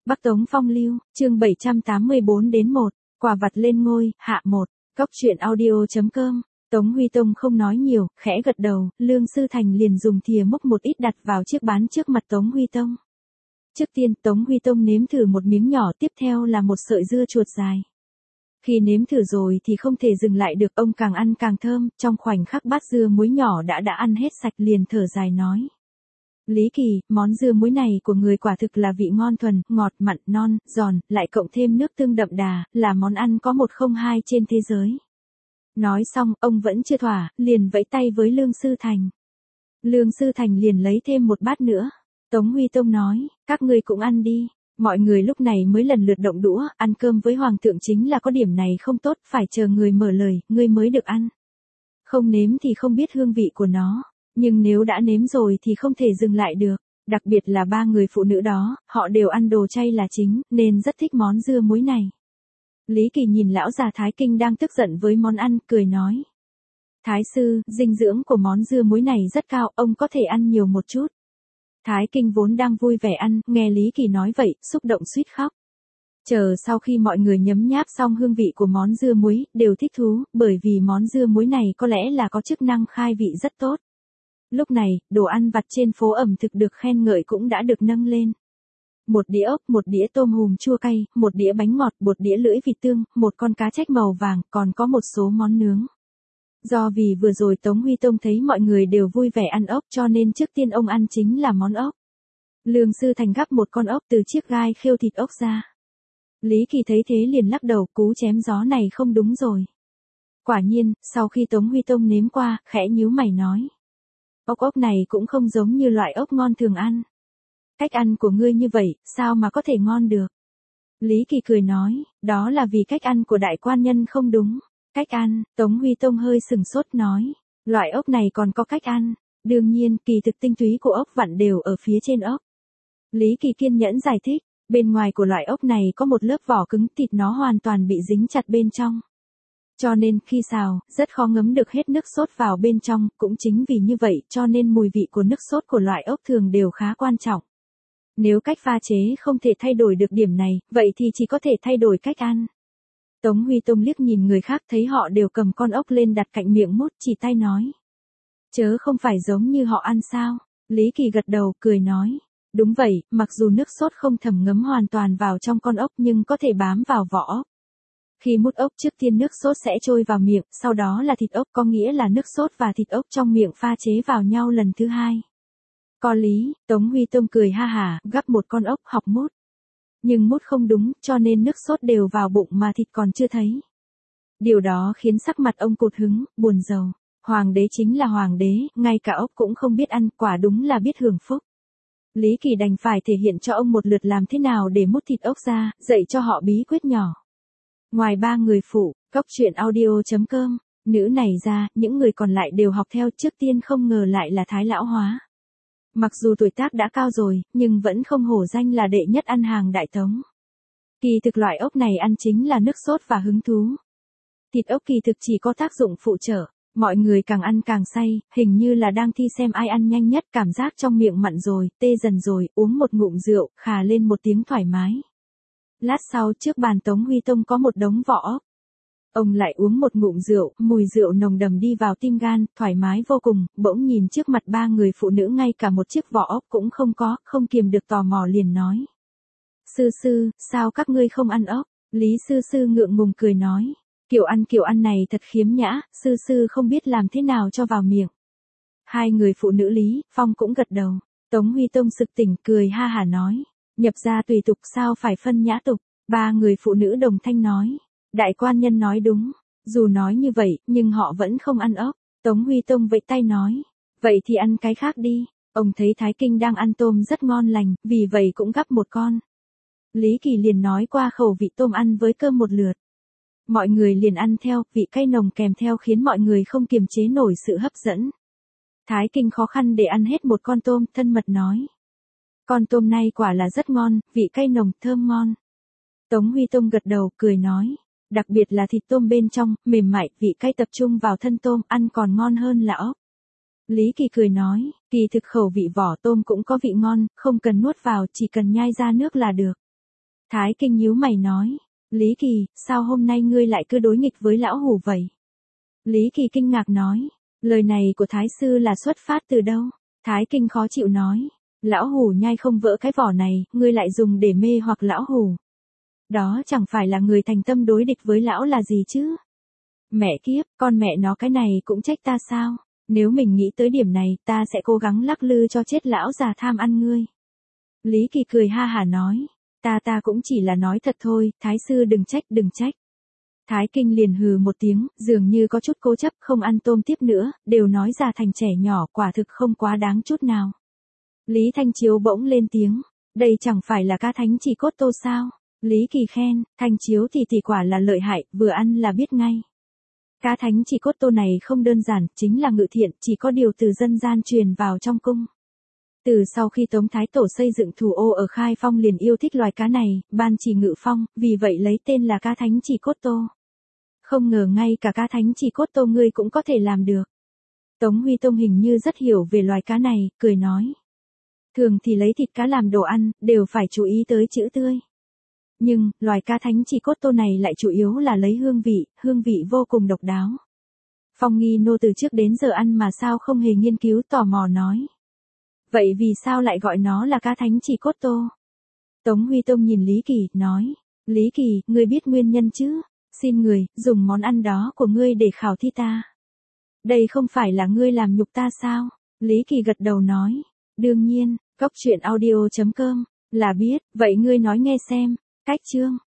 Bắc Tống Phong Lưu, chương 784-1, quà vặt lên ngôi, hạ 1, Cóc truyện audio.com. Tống Huy Tông không nói nhiều, khẽ gật đầu, Lương Sư Thành liền dùng thìa múc một ít đặt vào chiếc bán trước mặt Tống Huy Tông. Trước tiên, Tống Huy Tông nếm thử một miếng nhỏ, tiếp theo là một sợi dưa chuột dài. Khi nếm thử rồi thì không thể dừng lại được, ông càng ăn càng thơm, trong khoảnh khắc bát dưa muối nhỏ đã ăn hết sạch, liền thở dài nói. Lý Kỳ, món dưa muối này của người quả thực là vị ngon thuần, ngọt, mặn, non, giòn, lại cộng thêm nước tương đậm đà, là món ăn có một không hai trên thế giới. Nói xong, ông vẫn chưa thỏa, liền vẫy tay với Lương Sư Thành. Lương Sư Thành liền lấy thêm một bát nữa. Tống Huy Tông nói, các ngươi cũng ăn đi. Mọi người lúc này mới lần lượt động đũa, ăn cơm với hoàng thượng chính là có điểm này không tốt, phải chờ người mở lời, ngươi mới được ăn. Không nếm thì không biết hương vị của nó, nhưng nếu đã nếm rồi thì không thể dừng lại được. Đặc biệt là ba người phụ nữ đó, họ đều ăn đồ chay là chính, nên rất thích món dưa muối này. Lý Kỳ nhìn lão già Thái Kinh đang tức giận với món ăn, cười nói. Thái sư, dinh dưỡng của món dưa muối này rất cao, ông có thể ăn nhiều một chút. Thái Kinh vốn đang vui vẻ ăn, nghe Lý Kỳ nói vậy, xúc động suýt khóc. Chờ sau khi mọi người nhấm nháp xong hương vị của món dưa muối, đều thích thú, bởi vì món dưa muối này có lẽ là có chức năng khai vị rất tốt. Lúc này, đồ ăn vặt trên phố ẩm thực được khen ngợi cũng đã được nâng lên. Một đĩa ốc, một đĩa tôm hùm chua cay, một đĩa bánh ngọt, một đĩa lưỡi vịt tương, một con cá trách màu vàng, còn có một số món nướng. Do vì vừa rồi Tống Huy Tông thấy mọi người đều vui vẻ ăn ốc cho nên trước tiên ông ăn chính là món ốc. Lương Sư Thành gắp một con ốc từ chiếc gai khêu thịt ốc ra. Lý Kỳ thấy thế liền lắc đầu, cú chém gió này không đúng rồi. Quả nhiên, sau khi Tống Huy Tông nếm qua, khẽ nhíu mày nói. Ốc này cũng không giống như loại ốc ngon thường ăn. Cách ăn của ngươi như vậy, sao mà có thể ngon được? Lý Kỳ cười nói, đó là vì cách ăn của đại quan nhân không đúng. Cách ăn, Tống Huy Tông hơi sừng sốt nói, loại ốc này còn có cách ăn. Đương nhiên, kỳ thực tinh túy của ốc vặn đều ở phía trên ốc. Lý Kỳ kiên nhẫn giải thích, bên ngoài của loại ốc này có một lớp vỏ cứng, thịt nó hoàn toàn bị dính chặt bên trong. Cho nên khi xào, rất khó ngấm được hết nước sốt vào bên trong, cũng chính vì như vậy cho nên mùi vị của nước sốt của loại ốc thường đều khá quan trọng. Nếu cách pha chế không thể thay đổi được điểm này, vậy thì chỉ có thể thay đổi cách ăn. Tống Huy Tông liếc nhìn người khác thấy họ đều cầm con ốc lên đặt cạnh miệng mút, chỉ tay nói. Chớ không phải giống như họ ăn sao? Lý Kỳ gật đầu, cười nói. Đúng vậy, mặc dù nước sốt không thẩm ngấm hoàn toàn vào trong con ốc nhưng có thể bám vào vỏ ốc. Khi mút ốc trước tiên nước sốt sẽ trôi vào miệng, sau đó là thịt ốc, có nghĩa là nước sốt và thịt ốc trong miệng pha chế vào nhau lần thứ hai. Có lý, Tống Huy Tông cười ha hả, gắp một con ốc học mút. Nhưng mút không đúng, cho nên nước sốt đều vào bụng mà thịt còn chưa thấy. Điều đó khiến sắc mặt ông cụt hứng, buồn rầu. Hoàng đế chính là hoàng đế, ngay cả ốc cũng không biết ăn, quả đúng là biết hưởng phúc. Lý Kỳ đành phải thể hiện cho ông một lượt làm thế nào để mút thịt ốc ra, dạy cho họ bí quyết nhỏ. Ngoài ba người phụ, Cóc truyện audio.com, nữ này ra, những người còn lại đều học theo, trước tiên không ngờ lại là Thái Lão Hóa. Mặc dù tuổi tác đã cao rồi, nhưng vẫn không hổ danh là đệ nhất ăn hàng Đại Tống. Kỳ thực loại ốc này ăn chính là nước sốt và hứng thú. Thịt ốc kỳ thực chỉ có tác dụng phụ trợ, mọi người càng ăn càng say, hình như là đang thi xem ai ăn nhanh nhất, cảm giác trong miệng mặn rồi, tê dần rồi, uống một ngụm rượu, khà lên một tiếng thoải mái. Lát sau trước bàn Tống Huy Tông có một đống vỏ ốc. Ông lại uống một ngụm rượu, mùi rượu nồng đầm đi vào tim gan, thoải mái vô cùng, bỗng nhìn trước mặt ba người phụ nữ ngay cả một chiếc vỏ ốc cũng không có, không kiềm được tò mò liền nói. Sư sư, sao các ngươi không ăn ốc? Lý sư sư ngượng ngùng cười nói. Kiểu ăn này thật khiếm nhã, sư sư không biết làm thế nào cho vào miệng. Hai người phụ nữ Lý, Phong cũng gật đầu. Tống Huy Tông sực tỉnh cười ha hả nói. Nhập gia tùy tục sao phải phân nhã tục. Ba người phụ nữ đồng thanh nói. Đại quan nhân nói đúng. Dù nói như vậy, nhưng họ vẫn không ăn ốc. Tống Huy Tông vẫy tay nói. Vậy thì ăn cái khác đi. Ông thấy Thái Kinh đang ăn tôm rất ngon lành, vì vậy cũng gắp một con. Lý Kỳ liền nói qua khẩu vị tôm ăn với cơm một lượt. Mọi người liền ăn theo, vị cay nồng kèm theo khiến mọi người không kiềm chế nổi sự hấp dẫn. Thái Kinh khó khăn để ăn hết một con tôm, thân mật nói. Con tôm này quả là rất ngon, vị cay nồng, thơm ngon. Tống Huy Tông gật đầu, cười nói. Đặc biệt là thịt tôm bên trong, mềm mại, vị cay tập trung vào thân tôm, ăn còn ngon hơn là ốc. Lý Kỳ cười nói, kỳ thực khẩu vị vỏ tôm cũng có vị ngon, không cần nuốt vào, chỉ cần nhai ra nước là được. Thái Kinh nhíu mày nói. Lý Kỳ, sao hôm nay ngươi lại cứ đối nghịch với lão hủ vậy? Lý Kỳ kinh ngạc nói. Lời này của Thái sư là xuất phát từ đâu? Thái Kinh khó chịu nói. Lão hủ nhai không vỡ cái vỏ này, ngươi lại dùng để mê hoặc lão hủ. Đó chẳng phải là người thành tâm đối địch với lão là gì chứ? Mẹ kiếp, con mẹ nó cái này cũng trách ta sao? Nếu mình nghĩ tới điểm này, ta sẽ cố gắng lắc lư cho chết lão già tham ăn ngươi. Lý Kỳ cười ha hả nói. Ta cũng chỉ là nói thật thôi, Thái sư đừng trách. Thái Kinh liền hừ một tiếng, dường như có chút cố chấp không ăn tôm tiếp nữa, đều nói già thành trẻ nhỏ quả thực không quá đáng chút nào. Lý Thanh Chiếu bỗng lên tiếng. Đây chẳng phải là ca thánh chỉ cốt tô sao? Lý Kỳ khen, Thanh Chiếu thì quả là lợi hại, vừa ăn là biết ngay. Cá thánh chỉ cốt tô này không đơn giản, chính là ngự thiện, chỉ có điều từ dân gian truyền vào trong cung. Từ sau khi Tống Thái Tổ xây dựng thủ ô ở Khai Phong liền yêu thích loài cá này, ban chỉ ngự phong, vì vậy lấy tên là cá thánh chỉ cốt tô. Không ngờ ngay cả cá thánh chỉ cốt tô ngươi cũng có thể làm được. Tống Huy Tông hình như rất hiểu về loài cá này, cười nói. Thường thì lấy thịt cá làm đồ ăn, đều phải chú ý tới chữ tươi. Nhưng, loài cá thánh chỉ cốt tô này lại chủ yếu là lấy hương vị vô cùng độc đáo. Phong Nghi Nô từ trước đến giờ ăn mà sao không hề nghiên cứu, tò mò nói. Vậy vì sao lại gọi nó là cá thánh chỉ cốt tô? Tống Huy Tông nhìn Lý Kỳ, nói. Lý Kỳ, ngươi biết nguyên nhân chứ? Xin người, dùng món ăn đó của ngươi để khảo thi ta. Đây không phải là ngươi làm nhục ta sao? Lý Kỳ gật đầu nói. Đương nhiên, coctruyện audio.com, là biết, vậy ngươi nói nghe xem. Cách chương